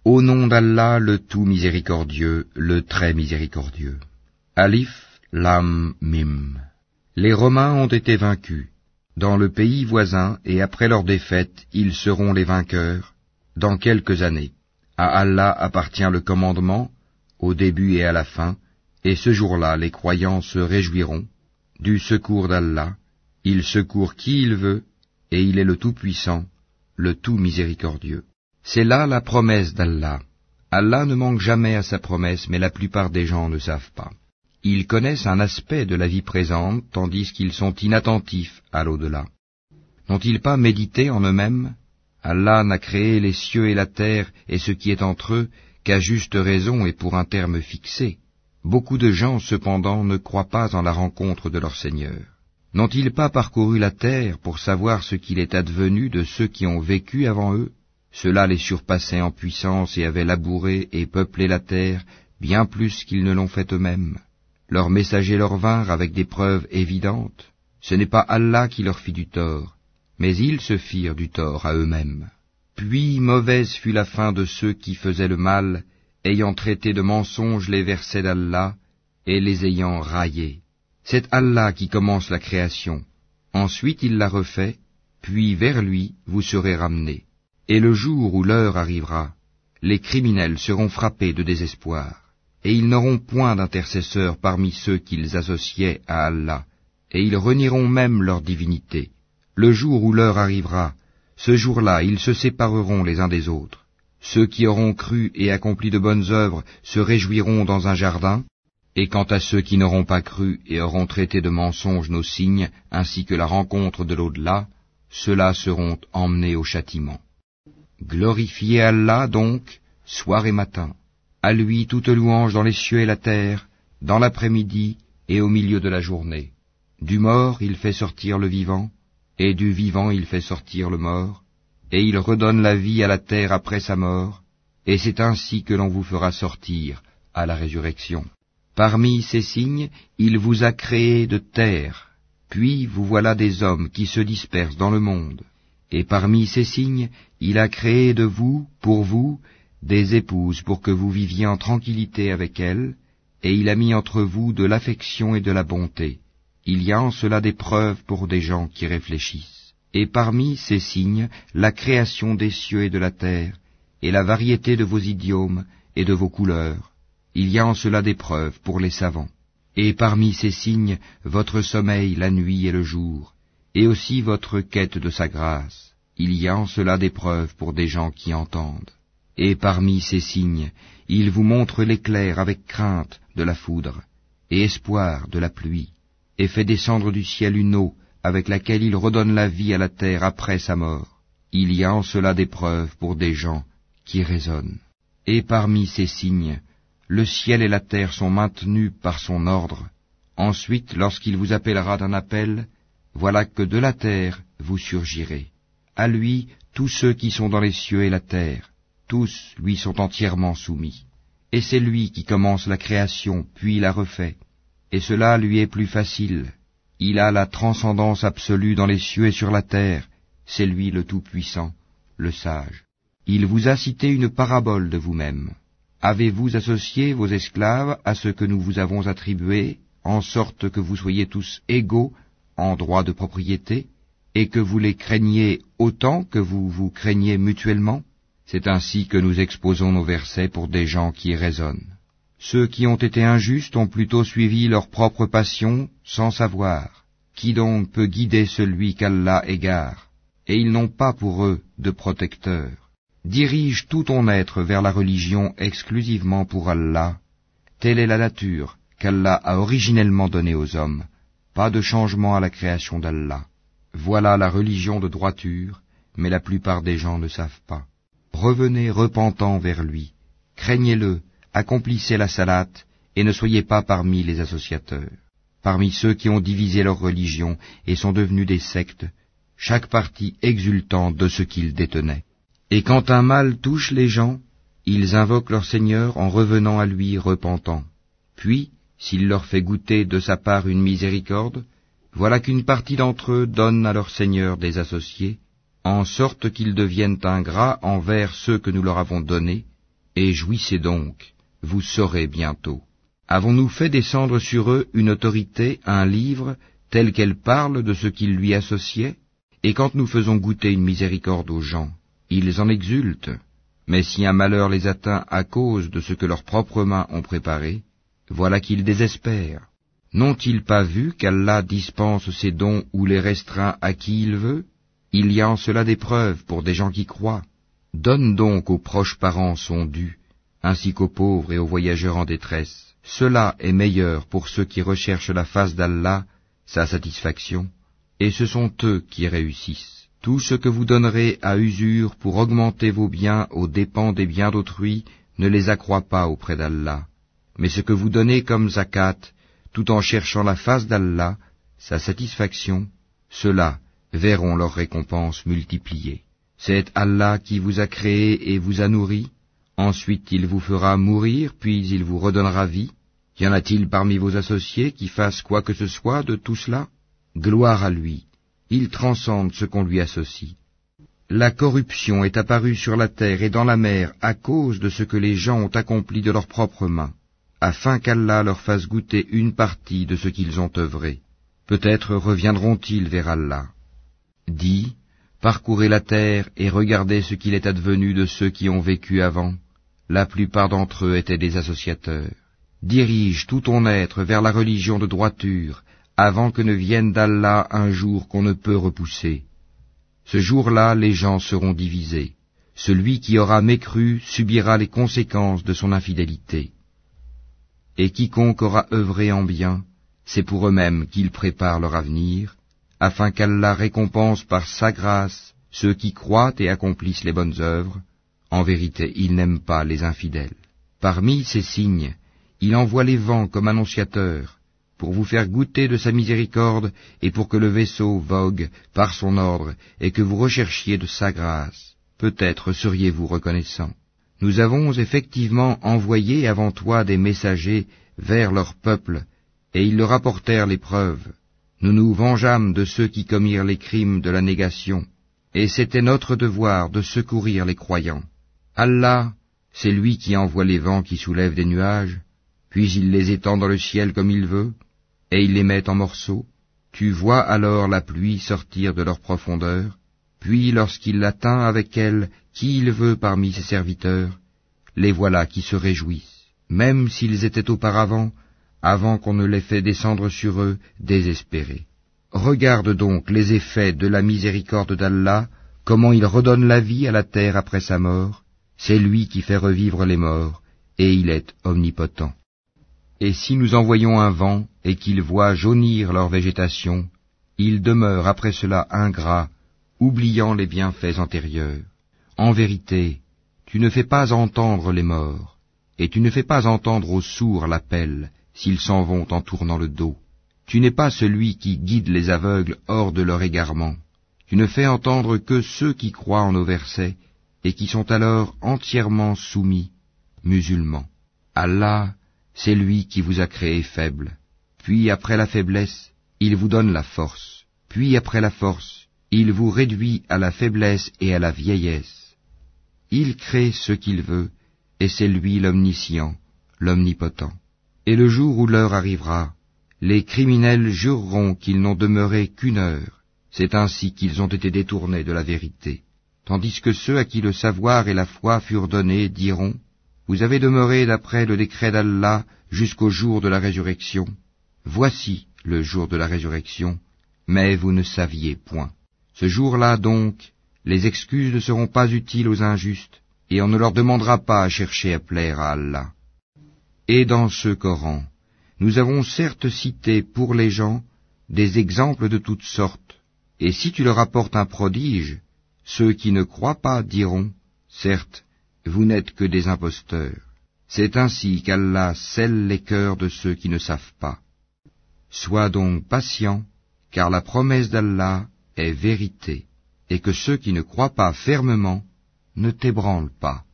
Au nom d'Allah, le tout miséricordieux, le très miséricordieux. Alif, Lam, Mim. Les Romains ont été vaincus. Dans le pays voisin, et après leur défaite, ils seront les vainqueurs, dans quelques années. À Allah appartient le commandement, au début et à la fin, et ce jour-là, les croyants se réjouiront du secours d'Allah. Il secourt qui il veut, et il est le Tout-Puissant, le Tout Miséricordieux. C'est là la promesse d'Allah. Allah ne manque jamais à sa promesse, mais la plupart des gens ne savent pas. Ils connaissent un aspect de la vie présente, tandis qu'ils sont inattentifs à l'au-delà. N'ont-ils pas médité en eux-mêmes? Allah n'a créé les cieux et la terre et ce qui est entre eux qu'à juste raison et pour un terme fixé. Beaucoup de gens, cependant, ne croient pas en la rencontre de leur Seigneur. N'ont-ils pas parcouru la terre pour savoir ce qu'il est advenu de ceux qui ont vécu avant eux? Ceux-là les surpassaient en puissance et avaient labouré et peuplé la terre bien plus qu'ils ne l'ont fait eux-mêmes. Leurs messagers leur vinrent avec des preuves évidentes. Ce n'est pas Allah qui leur fit du tort, mais ils se firent du tort à eux-mêmes. Puis mauvaise fut la fin de ceux qui faisaient le mal, ayant traité de mensonges les versets d'Allah et les ayant raillés. C'est Allah qui commence la création. Ensuite il la refait, puis vers lui vous serez ramenés. Et le jour où l'heure arrivera, les criminels seront frappés de désespoir. Et ils n'auront point d'intercesseurs parmi ceux qu'ils associaient à Allah, et ils renieront même leur divinité. Le jour où l'heure arrivera, ce jour-là, ils se sépareront les uns des autres. Ceux qui auront cru et accompli de bonnes œuvres se réjouiront dans un jardin, et quant à ceux qui n'auront pas cru et auront traité de mensonges nos signes, ainsi que la rencontre de l'au-delà, ceux-là seront emmenés au châtiment. Glorifiez Allah donc, soir et matin. À lui toute louange dans les cieux et la terre, dans l'après-midi et au milieu de la journée. Du mort il fait sortir le vivant, et du vivant il fait sortir le mort, et il redonne la vie à la terre après sa mort, et c'est ainsi que l'on vous fera sortir à la résurrection. Parmi ces signes, il vous a créé de terre, puis vous voilà des hommes qui se dispersent dans le monde. Et parmi ces signes, il a créé de vous, pour vous, des épouses pour que vous viviez en tranquillité avec elles, et il a mis entre vous de l'affection et de la bonté. Il y a en cela des preuves pour des gens qui réfléchissent. Et parmi ces signes, la création des cieux et de la terre, et la variété de vos idiomes et de vos couleurs. Il y a en cela des preuves pour les savants. Et parmi ces signes, votre sommeil la nuit et le jour, et aussi votre quête de sa grâce. Il y a en cela des preuves pour des gens qui entendent. Et parmi ces signes, il vous montre l'éclair avec crainte de la foudre, et espoir de la pluie, et fait descendre du ciel une eau avec laquelle il redonne la vie à la terre après sa mort. Il y a en cela des preuves pour des gens qui raisonnent. Et parmi ces signes, le ciel et la terre sont maintenus par son ordre. Ensuite, lorsqu'il vous appellera d'un appel, voilà que de la terre vous surgirez. À lui, tous ceux qui sont dans les cieux et la terre, tous lui sont entièrement soumis. Et c'est lui qui commence la création, puis la refait. Et cela lui est plus facile. Il a la transcendance absolue dans les cieux et sur la terre. C'est lui le Tout-Puissant, le Sage. Il vous a cité une parabole de vous-même. Avez-vous associé vos esclaves à ce que nous vous avons attribué, en sorte que vous soyez tous égaux en droit de propriété, et que vous les craigniez autant que vous vous craignez mutuellement? C'est ainsi que nous exposons nos versets pour des gens qui raisonnent. Ceux qui ont été injustes ont plutôt suivi leur propre passion sans savoir. Qui donc peut guider celui qu'Allah égare? Et ils n'ont pas pour eux de protecteur. Dirige tout ton être vers la religion exclusivement pour Allah. Telle est la nature qu'Allah a originellement donnée aux hommes. Pas de changement à la création d'Allah. Voilà la religion de droiture, mais la plupart des gens ne savent pas. Revenez repentant vers lui, craignez-le, accomplissez la salate, et ne soyez pas parmi les associateurs. Parmi ceux qui ont divisé leur religion et sont devenus des sectes, chaque parti exultant de ce qu'ils détenaient. Et quand un mal touche les gens, ils invoquent leur Seigneur en revenant à lui repentant. Puis, s'il leur fait goûter de sa part une miséricorde, voilà qu'une partie d'entre eux donne à leur Seigneur des associés, en sorte qu'ils deviennent ingrats envers ceux que nous leur avons donnés, Et jouissez donc, vous saurez bientôt. Avons-nous fait descendre sur eux une autorité, un livre, tel qu'elle parle de ce qu'ils lui associaient? Et quand nous faisons goûter une miséricorde aux gens, ils en exultent. Mais si un malheur les atteint à cause de ce que leurs propres mains ont préparé, voilà qu'ils désespèrent. N'ont-ils pas vu qu'Allah dispense ses dons ou les restreint à qui il veut? Il y a en cela des preuves pour des gens qui croient. Donne donc aux proches parents son dû, ainsi qu'aux pauvres et aux voyageurs en détresse. Cela est meilleur pour ceux qui recherchent la face d'Allah, sa satisfaction, et ce sont eux qui réussissent. Tout ce que vous donnerez à usure pour augmenter vos biens aux dépens des biens d'autrui ne les accroît pas auprès d'Allah. Mais ce que vous donnez comme zakat, tout en cherchant la face d'Allah, sa satisfaction, ceux-là verront leur récompense multipliée. C'est Allah qui vous a créé et vous a nourri. Ensuite il vous fera mourir, puis il vous redonnera vie. Y en a-t-il parmi vos associés qui fassent quoi que ce soit de tout cela? Gloire à lui, il transcende ce qu'on lui associe. La corruption est apparue sur la terre et dans la mer à cause de ce que les gens ont accompli de leurs propres mains, afin qu'Allah leur fasse goûter une partie de ce qu'ils ont œuvré. Peut-être reviendront-ils vers Allah. Dis, parcourez la terre et regardez ce qu'il est advenu de ceux qui ont vécu avant. La plupart d'entre eux étaient des associateurs. Dirige tout ton être vers la religion de droiture, avant que ne vienne d'Allah un jour qu'on ne peut repousser. Ce jour-là, les gens seront divisés. Celui qui aura mécru subira les conséquences de son infidélité. Et quiconque aura œuvré en bien, c'est pour eux-mêmes qu'ils préparent leur avenir, afin qu'Allah récompense par sa grâce ceux qui croient et accomplissent les bonnes œuvres. En vérité, il n'aime pas les infidèles. Parmi ces signes, il envoie les vents comme annonciateurs, pour vous faire goûter de sa miséricorde et pour que le vaisseau vogue par son ordre et que vous recherchiez de sa grâce. Peut-être seriez-vous reconnaissants. Nous avons effectivement envoyé avant toi des messagers vers leur peuple, et ils leur apportèrent les preuves. Nous nous vengeâmes de ceux qui commirent les crimes de la négation, et c'était notre devoir de secourir les croyants. Allah, c'est lui qui envoie les vents qui soulèvent des nuages, puis il les étend dans le ciel comme il veut, et il les met en morceaux. Tu vois alors la pluie sortir de leur profondeur, puis lorsqu'il l'atteint avec elle qui il veut parmi ses serviteurs, les voilà qui se réjouissent, même s'ils étaient auparavant, avant qu'on ne les fait descendre sur eux, désespérés. Regarde donc les effets de la miséricorde d'Allah, comment il redonne la vie à la terre après sa mort. C'est lui qui fait revivre les morts, et il est omnipotent. Et si nous envoyons un vent, et qu'il voit jaunir leur végétation, ils demeurent après cela ingrats, oubliant les bienfaits antérieurs. En vérité, tu ne fais pas entendre les morts, et tu ne fais pas entendre aux sourds l'appel, s'ils s'en vont en tournant le dos. Tu n'es pas celui qui guide les aveugles hors de leur égarement. Tu ne fais entendre que ceux qui croient en nos versets, et qui sont alors entièrement soumis, musulmans. Allah, c'est lui qui vous a créé faible. Puis après la faiblesse, il vous donne la force. Puis après la force, il vous réduit à la faiblesse et à la vieillesse. Il crée ce qu'il veut, et c'est lui l'omniscient, l'omnipotent. Et le jour où l'heure arrivera, les criminels jureront qu'ils n'ont demeuré qu'une heure. C'est ainsi qu'ils ont été détournés de la vérité. Tandis que ceux à qui le savoir et la foi furent donnés diront, vous avez demeuré d'après le décret d'Allah jusqu'au jour de la résurrection. Voici le jour de la résurrection, mais vous ne saviez point. Ce jour-là donc, les excuses ne seront pas utiles aux injustes, et on ne leur demandera pas à chercher à plaire à Allah. Et dans ce Coran, nous avons certes cité pour les gens des exemples de toutes sortes, et si tu leur apportes un prodige, ceux qui ne croient pas diront, certes, vous n'êtes que des imposteurs. C'est ainsi qu'Allah scelle les cœurs de ceux qui ne savent pas. Sois donc patient, car la promesse d'Allah est vérité, et que ceux qui ne croient pas fermement ne t'ébranlent pas.